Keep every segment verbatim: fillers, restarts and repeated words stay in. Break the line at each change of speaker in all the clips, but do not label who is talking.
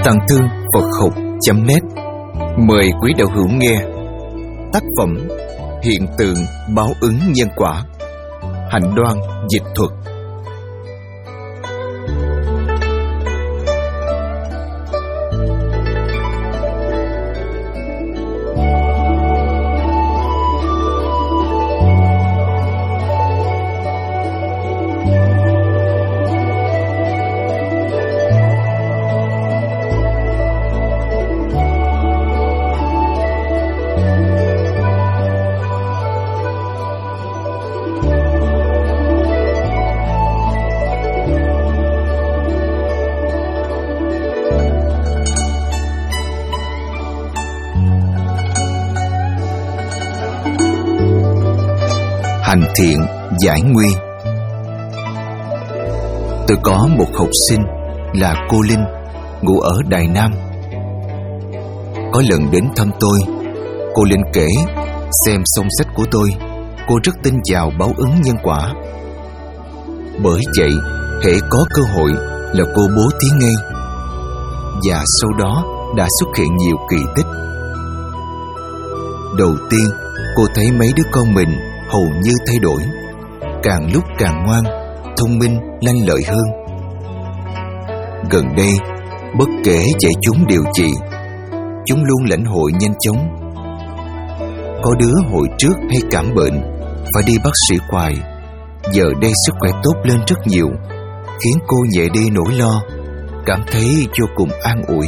Tàng Thư Phật Học chấm net mời quý đạo hữu nghe tác phẩm Hiện tượng báo ứng nhân quả, Hạnh Đoan dịch thuật. Hành thiện giải nguy. Tôi có một học sinh là cô Linh, ngụ ở Đài Nam. Có lần đến thăm tôi, cô Linh kể xem xong sách của tôi, cô rất tin vào báo ứng nhân quả. Bởi vậy, hễ có cơ hội là cô bố thí ngay. Và sau đó đã xuất hiện nhiều kỳ tích. Đầu tiên, cô thấy mấy đứa con mình hầu như thay đổi, càng lúc càng ngoan, thông minh, lanh lợi hơn. Gần đây, bất kể dạy chúng điều gì, chúng luôn lãnh hội nhanh chóng. Có đứa hồi trước hay cảm bệnh, phải đi bác sĩ hoài, giờ đây sức khỏe tốt lên rất nhiều, khiến cô nhẹ đi nỗi lo, cảm thấy vô cùng an ủi.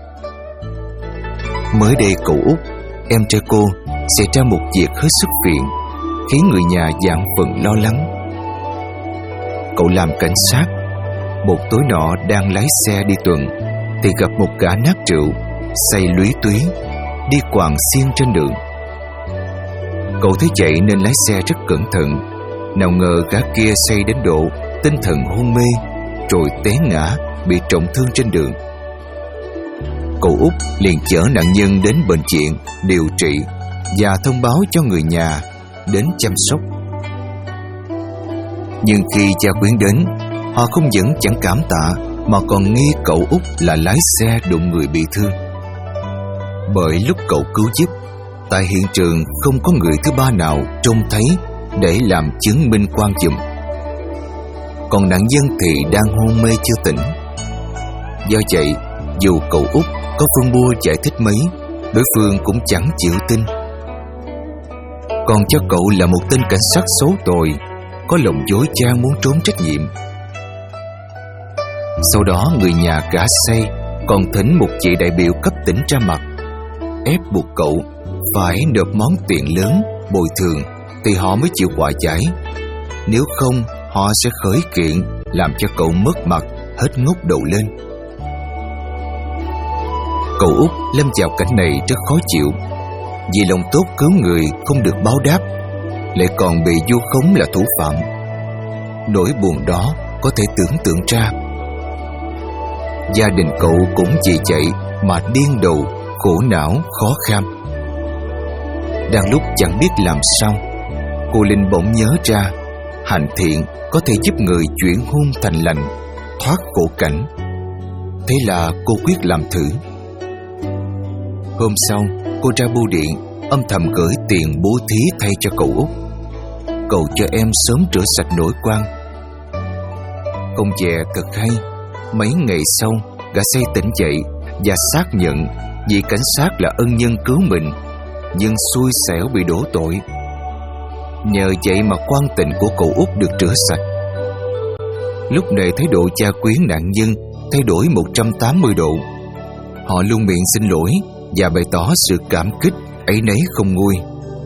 Mới đây cậu Út, em trai cô, xảy ra một việc hết sức phiền, khiến người nhà vạn phần lo lắng. Cậu làm cảnh sát. Một tối nọ đang lái xe đi tuần, thì gặp một gã nát rượu, say lúy túy, đi quàng xiên trên đường. Cậu thấy vậy nên lái xe rất cẩn thận. Nào ngờ gã kia say đến độ tinh thần hôn mê, rồi té ngã, bị trọng thương trên đường. Cậu Út liền chở nạn nhân đến bệnh viện điều trị và thông báo cho người nhà đến chăm sóc. Nhưng khi cha quyến đến, họ không những chẳng cảm tạ, mà còn nghi cậu Út là lái xe đụng người bị thương. Bởi lúc cậu cứu giúp, tại hiện trường không có người thứ ba nào trông thấy để làm chứng minh quan chùm. Còn nạn nhân thì đang hôn mê chưa tỉnh. Do vậy, dù cậu Út có phân bua giải thích mấy, đối phương cũng chẳng chịu tin. Còn cho cậu là một tên cảnh sát xấu tội, có lòng dối cha muốn trốn trách nhiệm. Sau đó người nhà gã say còn thỉnh một vị đại biểu cấp tỉnh ra mặt, ép buộc cậu phải nộp món tiền lớn bồi thường thì họ mới chịu hòa giải. Nếu không, họ sẽ khởi kiện làm cho cậu mất mặt, hết ngóc đầu lên. Cậu Út lâm vào cảnh này rất khó chịu, vì lòng tốt cứu người không được báo đáp, lại còn bị vu khống là thủ phạm. Nỗi buồn đó có thể tưởng tượng ra. Gia đình cậu cũng vì vậy mà điên đầu, khổ não, khó kham. Đang lúc chẳng biết làm sao, cô Linh bỗng nhớ ra hành thiện có thể giúp người chuyển hung thành lành, thoát khổ cảnh. Thế là cô quyết làm thử. Hôm sau, cô ra bưu điện âm thầm gửi tiền bố thí thay cho cậu Út, cầu cho em sớm rửa sạch nỗi quan. Công dè thật hay. Mấy ngày sau, gã say tỉnh dậy và xác nhận vị cảnh sát là ân nhân cứu mình, nhưng xui xẻo bị đổ tội. Nhờ vậy mà quan tình của cậu Út được rửa sạch. Lúc này thái độ cha quyến nạn nhân thay đổi một trăm tám mươi độ. Họ luôn miệng xin lỗi và bày tỏ sự cảm kích áy náy không nguôi.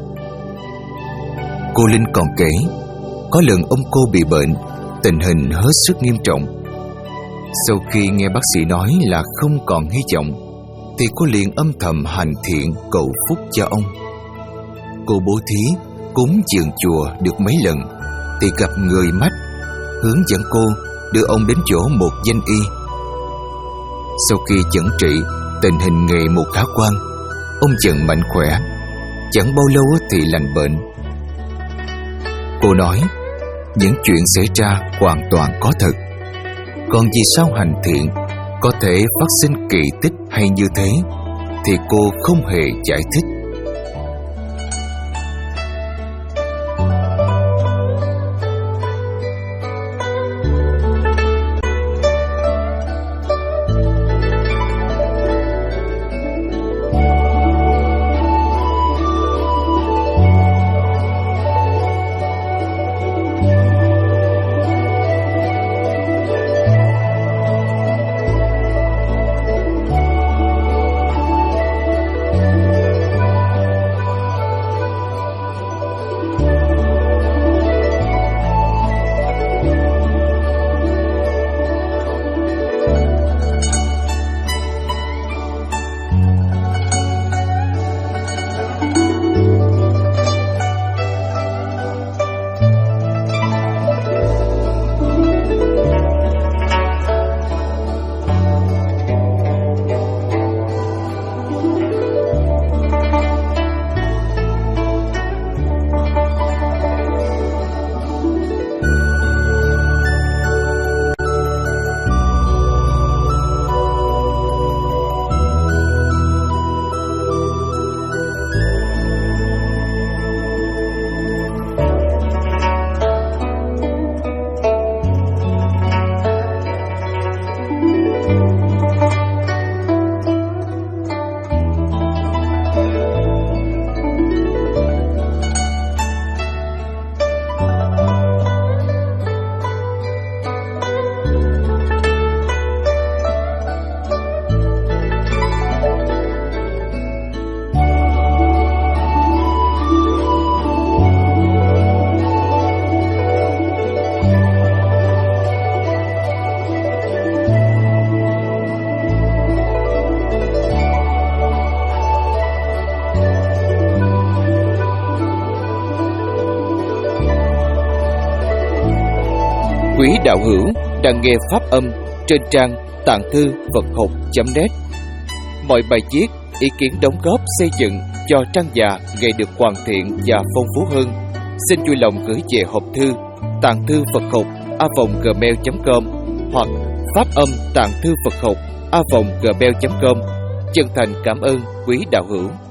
Cô Linh còn kể, có lần ông cô bị bệnh, tình hình hết sức nghiêm trọng. Sau khi nghe bác sĩ nói là không còn hy vọng, thì cô liền âm thầm hành thiện cầu phúc cho ông. Cô bố thí cúng dường chùa được mấy lần, thì gặp người mách, hướng dẫn cô đưa ông đến chỗ một danh y. Sau khi chẩn trị, tình hình ngày một khả quan, ông dần mạnh khỏe, chẳng bao lâu thì lành bệnh. Cô nói, những chuyện xảy ra hoàn toàn có thật. Còn vì sao hành thiện có thể phát sinh kỳ tích hay như thế thì cô không hề giải thích.
Quý đạo hữu đang nghe pháp âm trên trang tạng thư Phật học chấm net. Mọi bài viết, ý kiến đóng góp xây dựng cho trang già ngày được hoàn thiện và phong phú hơn, xin vui lòng gửi về hộp thư tạng thư Phật học a vòng gmail chấm com hoặc pháp âm tạng thư Phật học a vòng gmail chấm com. Chân thành cảm ơn quý đạo hữu.